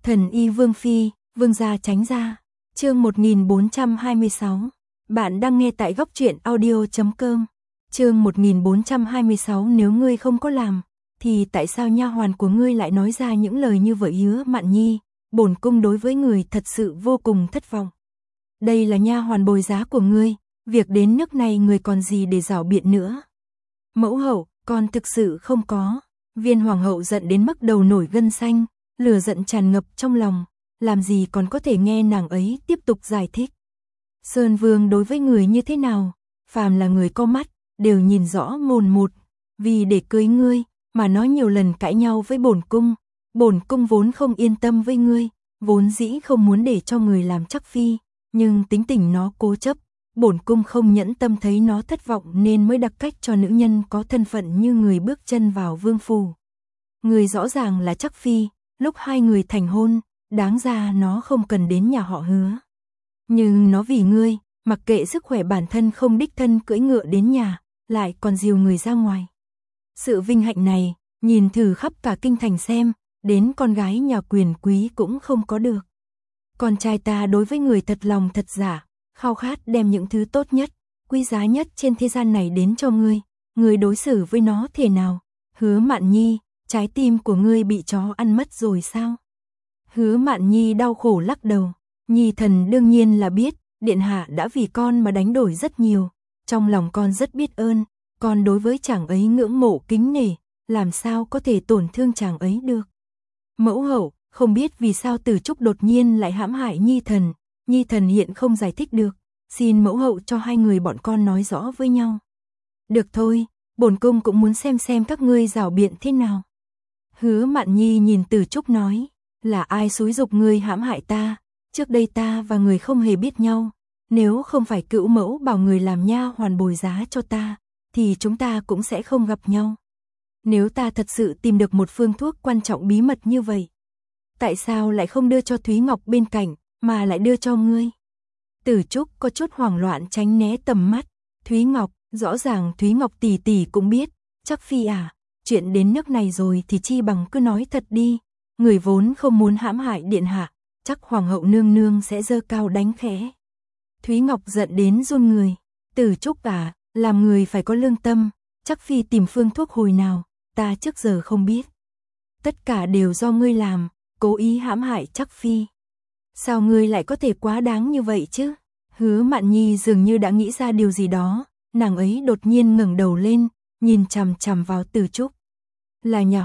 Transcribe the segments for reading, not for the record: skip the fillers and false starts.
Thần y Vương Phi, Vương gia tránh ra. Chương 1426. Bạn đang nghe tại góc truyện audio.com. Chương 1426. Nếu ngươi không có làm, thì tại sao nha hoàn của ngươi lại nói ra những lời như vậy? Hứa Mạn Nhi, bổn cung đối với người thật sự vô cùng thất vọng. Đây là nha hoàn bồi giá của ngươi, việc đến nước này người còn gì để giảo biện nữa. Mẫu hậu, con thực sự không có. Viên hoàng hậu giận đến mức đầu nổi gân xanh, lửa giận tràn ngập trong lòng, làm gì còn có thể nghe nàng ấy tiếp tục giải thích. Sơn Vương đối với người như thế nào, phàm là người có mắt, đều nhìn rõ mồn một, vì để cưới ngươi, mà nói nhiều lần cãi nhau với bổn cung vốn không yên tâm với ngươi, vốn dĩ không muốn để cho người làm chắc phi, nhưng tính tình nó cố chấp, bổn cung không nhẫn tâm thấy nó thất vọng nên mới đặc cách cho nữ nhân có thân phận như người bước chân vào vương phủ. Người rõ ràng là chắc phi, lúc hai người thành hôn, đáng ra nó không cần đến nhà họ Hứa. Nhưng nó vì ngươi, mặc kệ sức khỏe bản thân không đích thân cưỡi ngựa đến nhà, lại còn dìu người ra ngoài. Sự vinh hạnh này, nhìn thử khắp cả kinh thành xem, đến con gái nhà quyền quý cũng không có được. Con trai ta đối với người thật lòng thật giả, khao khát đem những thứ tốt nhất, quý giá nhất trên thế gian này đến cho ngươi, ngươi đối xử với nó thế nào? Hứa Mạn Nhi, trái tim của ngươi bị chó ăn mất rồi sao? Hứa Mạn Nhi đau khổ lắc đầu, Nhi thần đương nhiên là biết, điện hạ đã vì con mà đánh đổi rất nhiều, trong lòng con rất biết ơn, con đối với chàng ấy ngưỡng mộ kính nể, làm sao có thể tổn thương chàng ấy được. Mẫu hậu, không biết vì sao Tử Trúc đột nhiên lại hãm hại Nhi thần hiện không giải thích được, xin mẫu hậu cho hai người bọn con nói rõ với nhau. Được thôi, bổn cung cũng muốn xem các ngươi giảo biện thế nào. Hứa Mạn Nhi nhìn Tử Trúc nói, là ai xúi giục ngươi hãm hại ta, trước đây ta và người không hề biết nhau, nếu không phải cữu mẫu bảo người làm nha hoàn bồi giá cho ta, thì chúng ta cũng sẽ không gặp nhau. Nếu ta thật sự tìm được một phương thuốc quan trọng bí mật như vậy, tại sao lại không đưa cho Thúy Ngọc bên cạnh, mà lại đưa cho ngươi? Tử Trúc có chút hoảng loạn tránh né tầm mắt. Thúy Ngọc, rõ ràng Thúy Ngọc tỷ tỷ cũng biết, chắc phi à, chuyện đến nước này rồi thì chi bằng cứ nói thật đi, người vốn không muốn hãm hại điện hạ, chắc hoàng hậu nương nương sẽ giơ cao đánh khẽ. Thúy Ngọc giận đến run người, Tử Trúc à, làm người phải có lương tâm, chắc phi tìm phương thuốc hồi nào, ta trước giờ không biết. Tất cả đều do ngươi làm, cố ý hãm hại chắc phi. Sao ngươi lại có thể quá đáng như vậy chứ? Hứa Mạn Nhi dường như đã nghĩ ra điều gì đó, nàng ấy đột nhiên ngẩng đầu lên, nhìn chằm chằm vào Tử Trúc. Là nhà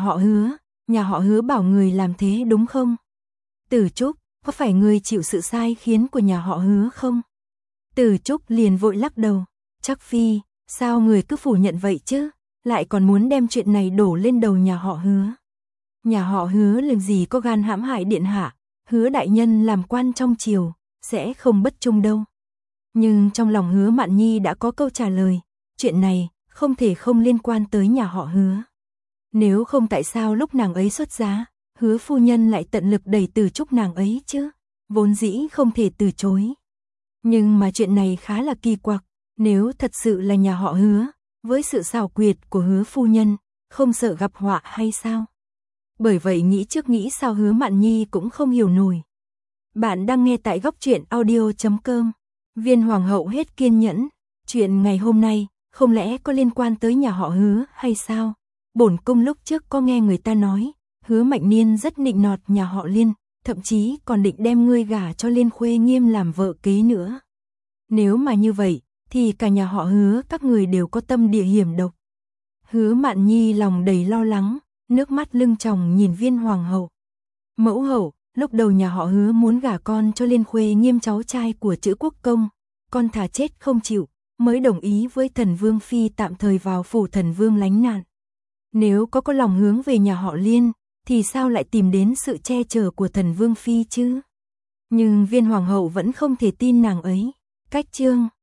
họ Hứa bảo người làm thế đúng không? Tử Trúc, có phải ngươi chịu sự sai khiến của nhà họ Hứa không? Tử Trúc liền vội lắc đầu, chắc phi, sao người cứ phủ nhận vậy chứ, lại còn muốn đem chuyện này đổ lên đầu nhà họ Hứa. Nhà họ Hứa làm gì có gan hãm hại điện hạ, Hứa đại nhân làm quan trong triều, sẽ không bất trung đâu. Nhưng trong lòng Hứa Mạn Nhi đã có câu trả lời, chuyện này không thể không liên quan tới nhà họ Hứa. Nếu không tại sao lúc nàng ấy xuất giá, Hứa phu nhân lại tận lực đẩy Tử Trúc nàng ấy chứ, vốn dĩ không thể từ chối. Nhưng mà chuyện này khá là kỳ quặc, nếu thật sự là nhà họ Hứa, với sự xảo quyệt của Hứa phu nhân, không sợ gặp họa hay sao? Bởi vậy nghĩ trước nghĩ sau Hứa Mạn Nhi cũng không hiểu nổi. Bạn đang nghe tại góc truyện audio.com. Viên hoàng hậu hết kiên nhẫn, chuyện ngày hôm nay, không lẽ có liên quan tới nhà họ Hứa hay sao? Bổn cung lúc trước có nghe người ta nói, Hứa Mạnh Niên rất nịnh nọt nhà họ Liên, thậm chí còn định đem ngươi gả cho Liên Khuê Nghiêm làm vợ kế nữa. Nếu mà như vậy, thì cả nhà họ Hứa các người đều có tâm địa hiểm độc. Hứa Mạn Nhi lòng đầy lo lắng, nước mắt lưng tròng nhìn Viên hoàng hậu. Mẫu hậu, lúc đầu nhà họ Hứa muốn gả con cho Liên Khuê Nghiêm cháu trai của Chữ Quốc công, con thà chết không chịu, mới đồng ý với Thần Vương phi tạm thời vào phủ Thần Vương lánh nạn. Nếu có lòng hướng về nhà họ Liên, thì sao lại tìm đến sự che chở của Thần Vương phi chứ? Nhưng Viên hoàng hậu vẫn không thể tin nàng ấy. Cách chương